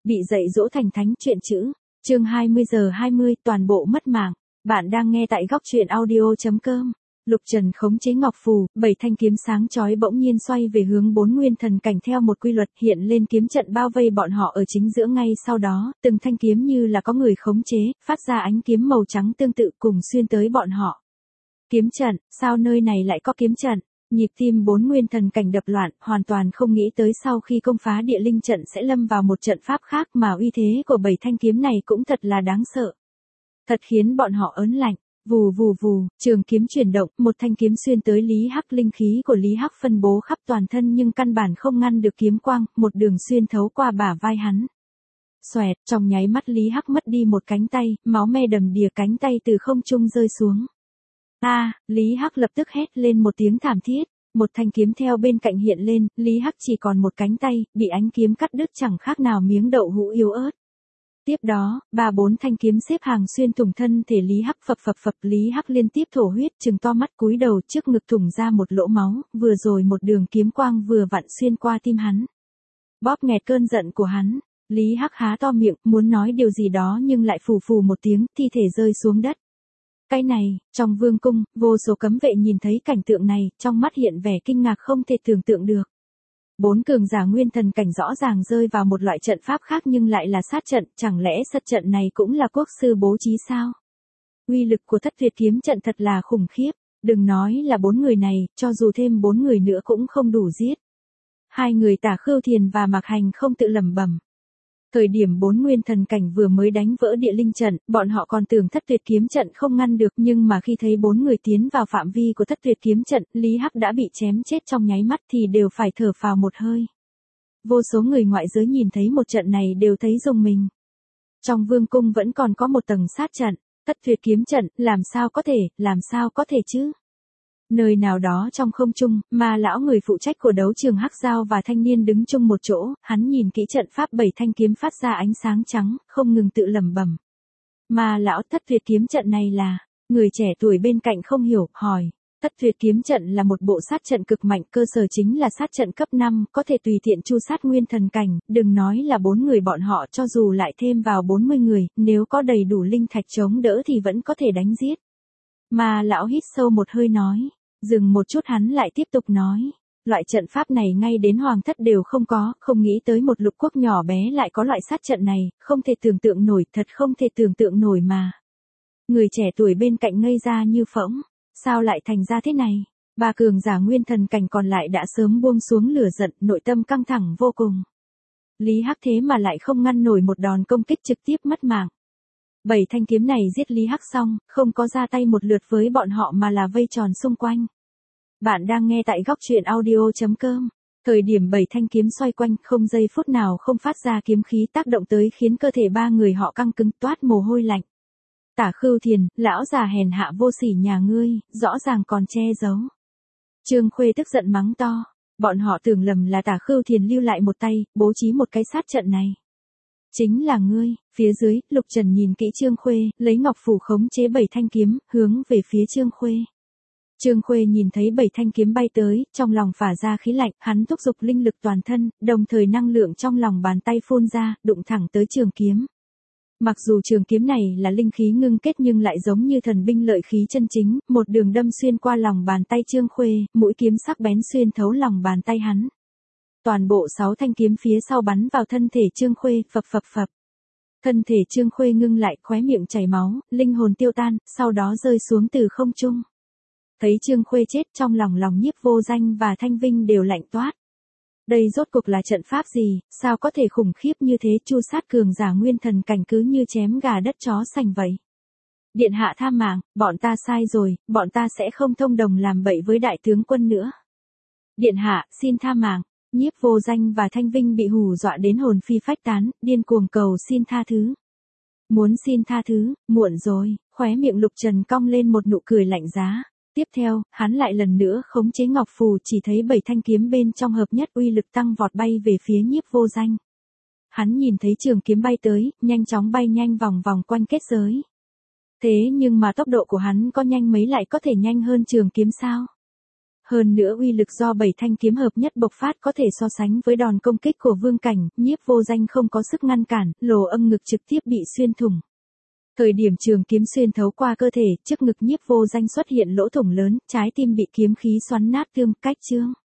Bị dạy dỗ thành thánh chuyện chữ. Chương 20 giờ 20 toàn bộ mất mạng. Bạn đang nghe tại góc truyện audio.com. Lục Trần khống chế ngọc phù, 7 thanh kiếm sáng chói bỗng nhiên xoay về hướng 4 nguyên thần cảnh theo một quy luật hiện lên kiếm trận bao vây bọn họ ở chính giữa ngay sau đó, từng thanh kiếm như là có người khống chế, phát ra ánh kiếm màu trắng tương tự cùng xuyên tới bọn họ. Kiếm trận, sao nơi này lại có kiếm trận? Nhịp tim 4 nguyên thần cảnh đập loạn, hoàn toàn không nghĩ tới sau khi công phá địa linh trận sẽ lâm vào một trận pháp khác mà uy thế của 7 thanh kiếm này cũng thật là đáng sợ. Thật khiến bọn họ ớn lạnh. Vù vù vù, trường kiếm chuyển động, một thanh kiếm xuyên tới Lý Hắc, linh khí của Lý Hắc phân bố khắp toàn thân nhưng căn bản không ngăn được kiếm quang, một đường xuyên thấu qua bả vai hắn. Xoẹt, trong nháy mắt Lý Hắc mất đi một cánh tay, máu me đầm đìa cánh tay từ không trung rơi xuống. Lý Hắc lập tức hét lên một tiếng thảm thiết, một thanh kiếm theo bên cạnh hiện lên, Lý Hắc chỉ còn một cánh tay, bị ánh kiếm cắt đứt chẳng khác nào miếng đậu hũ yếu ớt. Tiếp đó, 3-4 thanh kiếm xếp hàng xuyên thủng thân thể Lý Hắc phập, Lý Hắc liên tiếp thổ huyết, trừng to mắt cúi đầu, trước ngực thủng ra một lỗ máu, vừa rồi một đường kiếm quang vừa vặn xuyên qua tim hắn. Bóp nghẹt cơn giận của hắn, Lý Hắc há to miệng, muốn nói điều gì đó nhưng lại phù phù một tiếng, thi thể rơi xuống đất. Cái này, trong vương cung, vô số cấm vệ nhìn thấy cảnh tượng này, trong mắt hiện vẻ kinh ngạc không thể tưởng tượng được. 4 cường giả nguyên thần cảnh rõ ràng rơi vào một loại trận pháp khác nhưng lại là sát trận, chẳng lẽ sát trận này cũng là quốc sư bố trí sao? Uy lực của Thất Tuyệt kiếm trận thật là khủng khiếp, đừng nói là 4 người này, cho dù thêm 4 người nữa cũng không đủ giết. 2 người Tả Khưu Thiền và Mạc Hành không tự lẩm bẩm. Thời điểm 4 nguyên thần cảnh vừa mới đánh vỡ địa linh trận, bọn họ còn tưởng Thất Tuyệt kiếm trận không ngăn được nhưng mà khi thấy 4 người tiến vào phạm vi của Thất Tuyệt kiếm trận, Lý Hắc đã bị chém chết trong nháy mắt thì đều phải thở phào một hơi. Vô số người ngoại giới nhìn thấy một trận này đều thấy rùng mình. Trong vương cung vẫn còn có một tầng sát trận, Thất Tuyệt kiếm trận, làm sao có thể chứ? Nơi nào đó trong không trung, mà lão người phụ trách của đấu trường Hắc Giao và thanh niên đứng chung một chỗ, hắn nhìn kỹ trận pháp 7 thanh kiếm phát ra ánh sáng trắng, không ngừng tự lẩm bẩm. Mà lão Thất Tuyệt kiếm trận này là, người trẻ tuổi bên cạnh không hiểu, hỏi. Thất Tuyệt kiếm trận là một bộ sát trận cực mạnh, cơ sở chính là sát trận cấp 5, có thể tùy tiện chu sát nguyên thần cảnh, đừng nói là 4 người bọn họ cho dù lại thêm vào 40 người, nếu có đầy đủ linh thạch chống đỡ thì vẫn có thể đánh giết. Mà lão hít sâu một hơi nói. Dừng một chút hắn lại tiếp tục nói, loại trận pháp này ngay đến hoàng thất đều không có, không nghĩ tới một lục quốc nhỏ bé lại có loại sát trận này, không thể tưởng tượng nổi, thật không thể tưởng tượng nổi mà. Người trẻ tuổi bên cạnh ngây ra như phỗng, sao lại thành ra thế này? 3 cường giả nguyên thần cảnh còn lại đã sớm buông xuống lửa giận, nội tâm căng thẳng vô cùng. Lý Hắc thế mà lại không ngăn nổi một đòn công kích trực tiếp mất mạng. 7 thanh kiếm này giết Lý Hắc xong, không có ra tay một lượt với bọn họ mà là vây tròn xung quanh. Bạn đang nghe tại góc truyện audio.com. Thời điểm 7 thanh kiếm xoay quanh, không giây phút nào không phát ra kiếm khí tác động tới khiến cơ thể 3 người họ căng cứng toát mồ hôi lạnh. Tả Khưu Thiền, lão già hèn hạ vô sỉ nhà ngươi, rõ ràng còn che giấu. Trương Khuê tức giận mắng to, bọn họ tưởng lầm là Tả Khưu Thiền lưu lại một tay, bố trí một cái sát trận này. Chính là ngươi. Phía dưới, Lục Trần nhìn kỹ Trương Khuê, lấy ngọc phù khống chế 7 thanh kiếm, hướng về phía Trương Khuê. Trương Khuê nhìn thấy 7 thanh kiếm bay tới, trong lòng phả ra khí lạnh, hắn thúc giục linh lực toàn thân, đồng thời năng lượng trong lòng bàn tay phun ra, đụng thẳng tới trường kiếm. Mặc dù trường kiếm này là linh khí ngưng kết nhưng lại giống như thần binh lợi khí chân chính, một đường đâm xuyên qua lòng bàn tay Trương Khuê, mũi kiếm sắc bén xuyên thấu lòng bàn tay hắn. Toàn bộ 6 thanh kiếm phía sau bắn vào thân thể Trương Khuê, phập. Thân thể Trương Khuê ngưng lại, khóe miệng chảy máu, linh hồn tiêu tan, sau đó rơi xuống từ không trung. Thấy Trương Khuê chết, trong lòng Nhiếp Vô Danh và Thanh Vinh đều lạnh toát. Đây rốt cuộc là trận pháp gì, sao có thể khủng khiếp như thế, chu sát cường giả nguyên thần cảnh cứ như chém gà đất chó sành vậy. Điện hạ tha mạng, bọn ta sai rồi, bọn ta sẽ không thông đồng làm bậy với đại tướng quân nữa. Điện hạ, xin tha mạng. Nhiếp Vô Danh và Thanh Vinh bị hù dọa đến hồn phi phách tán, điên cuồng cầu xin tha thứ. Muốn xin tha thứ, muộn rồi, khóe miệng Lục Trần cong lên một nụ cười lạnh giá. Tiếp theo, hắn lại lần nữa khống chế ngọc phù, chỉ thấy 7 thanh kiếm bên trong hợp nhất uy lực tăng vọt bay về phía Nhiếp Vô Danh. Hắn nhìn thấy trường kiếm bay tới, nhanh chóng bay nhanh vòng vòng quanh kết giới. Thế nhưng mà tốc độ của hắn có nhanh mấy lại có thể nhanh hơn trường kiếm sao? Hơn nữa uy lực do 7 thanh kiếm hợp nhất bộc phát có thể so sánh với đòn công kích của Vương Cảnh, Nhiếp Vô Danh không có sức ngăn cản, lỗ âm ngực trực tiếp bị xuyên thủng. Thời điểm trường kiếm xuyên thấu qua cơ thể, trước ngực Nhiếp Vô Danh xuất hiện lỗ thủng lớn, trái tim bị kiếm khí xoắn nát tươm, cách chương.